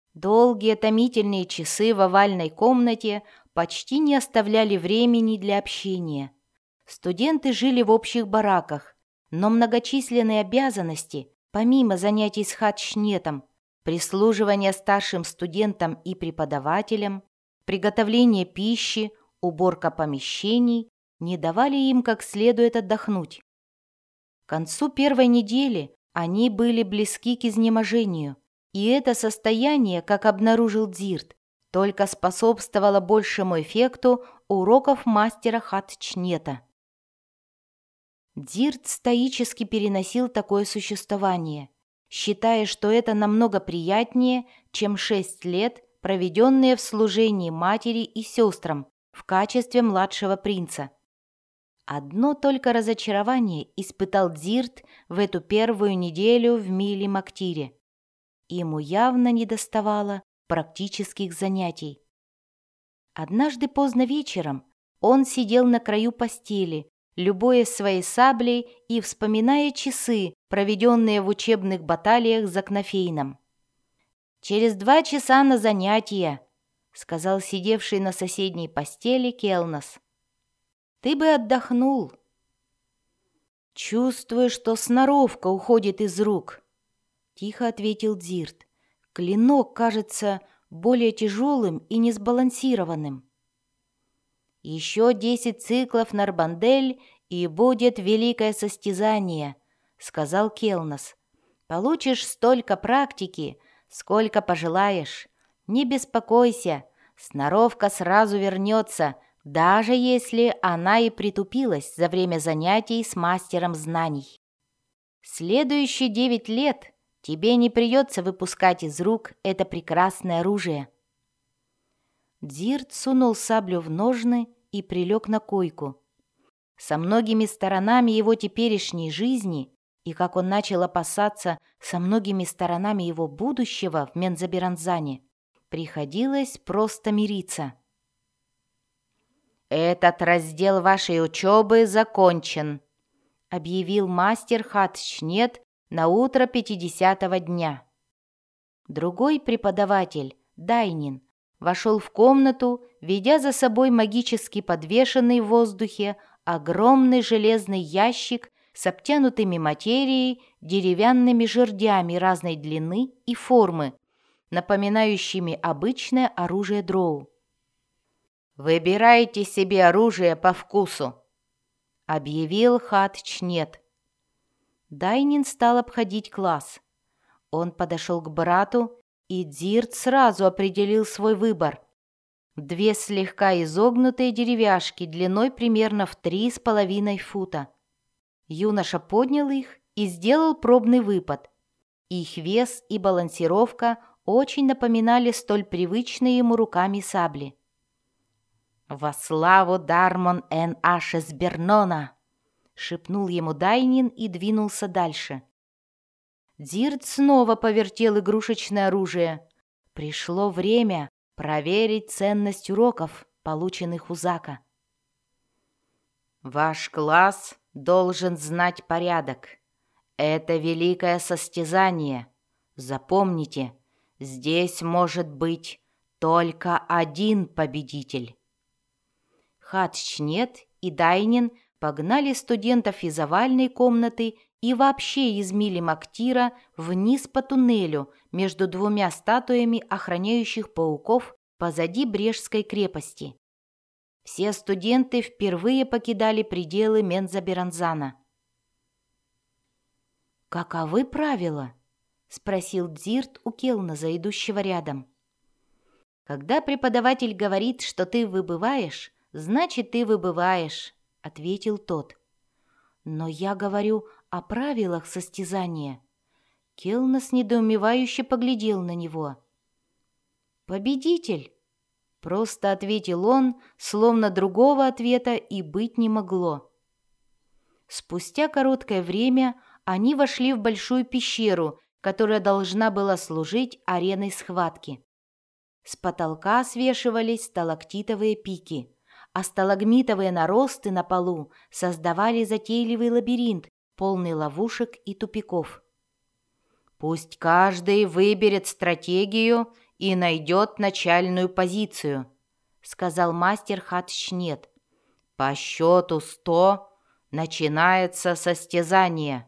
Долгие томительные часы в овальной комнате почти не оставляли времени для общения. Студенты жили в общих бараках, но многочисленные обязанности, помимо занятий с хатшнетом, прислуживание старшим студентам и преподавателям, приготовление пищи, уборка помещений не давали им как следует отдохнуть. К концу первой недели они были близки к изнеможению, и это состояние, как обнаружил Дзирт, только способствовало большему эффекту уроков мастера хатшнета. Дзирт стоически переносил такое существование, считая, что это намного приятнее, чем 6 лет, проведенные в служении матери и сестрам в качестве младшего принца. Одно только разочарование испытал Дзирт в эту первую неделю в Милли-Мактире. Ему явно недоставало практических занятий. Однажды поздно вечером он сидел на краю постели, любуясь своей саблей и вспоминая часы, проведенные в учебных баталиях за Кнафейном. «Через 2 часа на занятия», — сказал сидевший на соседней постели Келнос. «Ты бы отдохнул». «Чувствую, что сноровка уходит из рук», — тихо ответил Дзирт. «Клинок кажется более тяжелым и несбалансированным». «Еще 10 циклов Нарбандель, и будет великое состязание», — сказал Келнос. «Получишь столько практики, сколько пожелаешь. Не беспокойся, сноровка сразу вернется, даже если она и притупилась за время занятий с мастером знаний. Следующие 9 лет тебе не придется выпускать из рук это прекрасное оружие». Дзирт сунул саблю в ножны и прилег на койку. Со многими сторонами его теперешней жизни и, как он начал опасаться, со многими сторонами его будущего в Мензаберанзане приходилось просто мириться. «Этот раздел вашей учебы закончен», — объявил мастер хатшнет на утро 50-го дня. Другой преподаватель, Дайнин, вошел в комнату, ведя за собой магически подвешенный в воздухе огромный железный ящик с обтянутыми материей деревянными жердями разной длины и формы, напоминающими обычное оружие дроу. «Выбирайте себе оружие по вкусу», — объявил хатшнет. Дайнин стал обходить класс. Он подошел к брату, и Дзирт сразу определил свой выбор. 2 слегка изогнутые деревяшки длиной примерно в 3,5 фута. Юноша поднял их и сделал пробный выпад. Их вес и балансировка очень напоминали столь привычные ему руками сабли. «Во славу Дармон эн Ашес Бернона!» — шепнул ему Дайнин и двинулся дальше. Дзирт снова повертел игрушечное оружие. Пришло время проверить ценность уроков, полученных у Зака. «Ваш класс должен знать порядок. Это великое состязание. Запомните, здесь может быть только один победитель». Хатшнет и Дайнин погнали студентов из овальной комнаты и вообще из Милли-Мактира вниз по туннелю между 2 статуями охраняющих пауков позади Брежской крепости. Все студенты впервые покидали пределы Мензаберанзана. «Каковы правила?» — спросил Дзирт у Келноза, идущего рядом. «Когда преподаватель говорит, что ты выбываешь, значит, ты выбываешь», — ответил тот. «Но я говорю о правилах состязания». Келнос недоумевающе поглядел на него. «Победитель», — просто ответил он, словно другого ответа и быть не могло. Спустя короткое время они вошли в большую пещеру, которая должна была служить ареной схватки. С потолка свешивались сталактитовые пики, а сталагмитовые наросты на полу создавали затейливый лабиринт, полный ловушек и тупиков. «Пусть каждый выберет стратегию и найдет начальную позицию», — сказал мастер Хатшнет. «По счету 100 начинается состязание».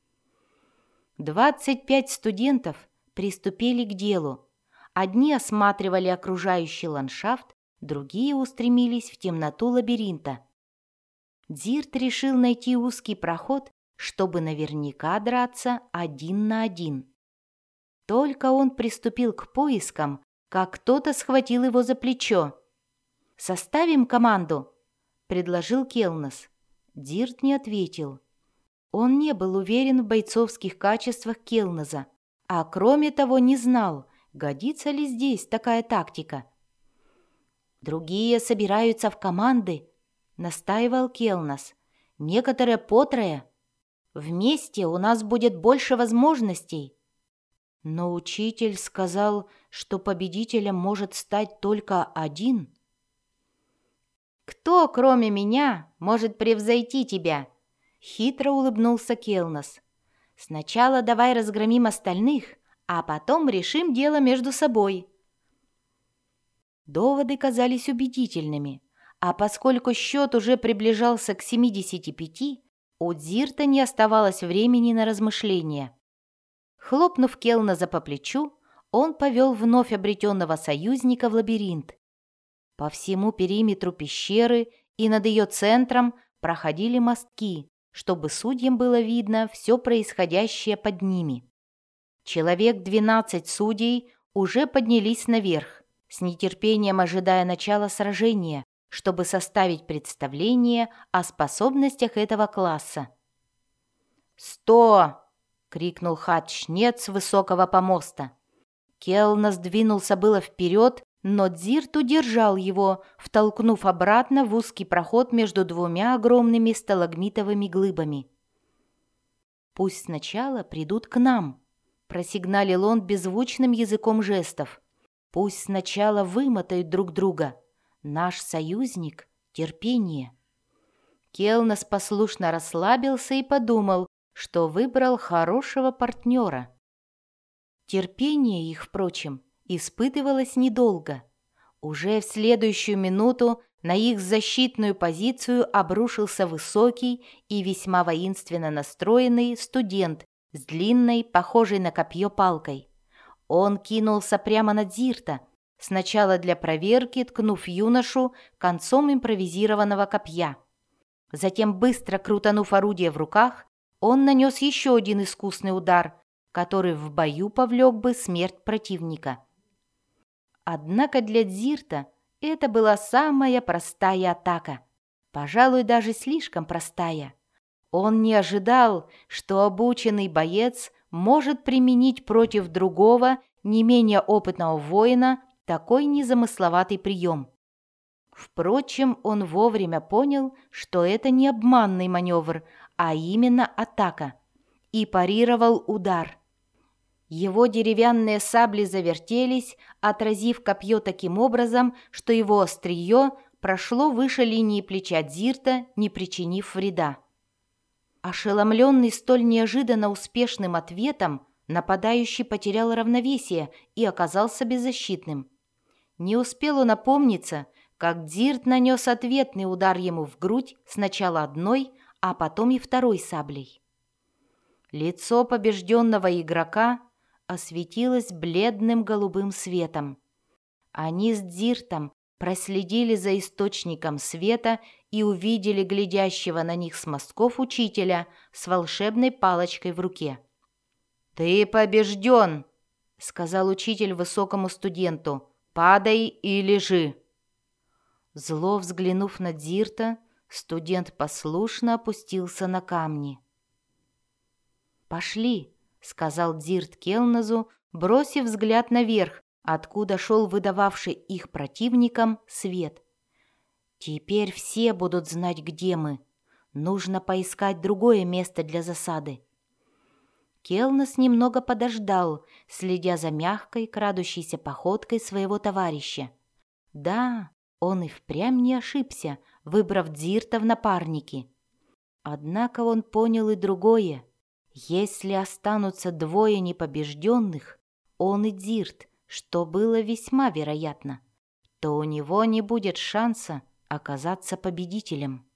25 студентов приступили к делу. Одни осматривали окружающий ландшафт, другие устремились в темноту лабиринта. Дзирт решил найти узкий проход, чтобы наверняка драться 1 на 1. Только он приступил к поискам, как кто-то схватил его за плечо. «Составим команду», — предложил Келнос. Дзирт не ответил. Он не был уверен в бойцовских качествах Келноза, а кроме того не знал, годится ли здесь такая тактика. «Другие собираются в команды», — настаивал Келнос. «Некоторые по трое. Вместе у нас будет больше возможностей». Но учитель сказал, что победителем может стать только один. «Кто, кроме меня, может превзойти тебя?» — хитро улыбнулся Келнос. «Сначала давай разгромим остальных, а потом решим дело между собой». Доводы казались убедительными, а поскольку счет уже приближался к 75, у Дзирта не оставалось времени на размышления. Хлопнув Келноза по плечу, он повел вновь обретенного союзника в лабиринт. По всему периметру пещеры и над ее центром проходили мостки, чтобы судьям было видно все происходящее под ними. Человек 12 судей уже поднялись наверх, с нетерпением ожидая начала сражения, чтобы составить представление о способностях этого класса. «100!» — крикнул Хатшнет с высокого помоста. Келнос двинулся было вперед, но Дзирт удержал его, втолкнув обратно в узкий проход между двумя огромными сталагмитовыми глыбами. «Пусть сначала придут к нам», — просигналил он беззвучным языком жестов. «Пусть сначала вымотают друг друга. Наш союзник — терпение». Келнос послушно расслабился и подумал, что выбрал хорошего партнера. Терпение их, впрочем, испытывалось недолго. Уже в следующую минуту на их защитную позицию обрушился высокий и весьма воинственно настроенный студент с длинной, похожей на копье палкой. Он кинулся прямо на Дзирта, сначала для проверки ткнув юношу концом импровизированного копья. Затем, быстро крутанув орудие в руках, он нанес еще один искусный удар, который в бою повлек бы смерть противника. Однако для Дзирта это была самая простая атака, пожалуй, даже слишком простая. Он не ожидал, что обученный боец может применить против другого, не менее опытного воина, такой незамысловатый прием. Впрочем, он вовремя понял, что это не обманный маневр, а именно атака, и парировал удар. Его деревянные сабли завертелись, отразив копье таким образом, что его острие прошло выше линии плеча Дзирта, не причинив вреда. Ошеломленный столь неожиданно успешным ответом, нападающий потерял равновесие и оказался беззащитным. Не успел он опомниться, как Дзирт нанес ответный удар ему в грудь сначала одной, а потом и второй саблей. Лицо побежденного игрока осветилось бледным голубым светом. Они с Дзиртом проследили за источником света и увидели глядящего на них с мостков учителя с волшебной палочкой в руке. «Ты побежден!» — сказал учитель высокому студенту. «Падай и лежи!» Зло взглянув на Дзирта, студент послушно опустился на камни. «Пошли!» — сказал Дзирт Келнозу, бросив взгляд наверх, откуда шел выдававший их противникам свет. «Теперь все будут знать, где мы. Нужно поискать другое место для засады». Келнос немного подождал, следя за мягкой, крадущейся походкой своего товарища. Да, он и впрямь не ошибся, выбрав Дзирта в напарники. Однако он понял и другое. Если останутся двое непобежденных, он и Дзирт, что было весьма вероятно, то у него не будет шанса оказаться победителем.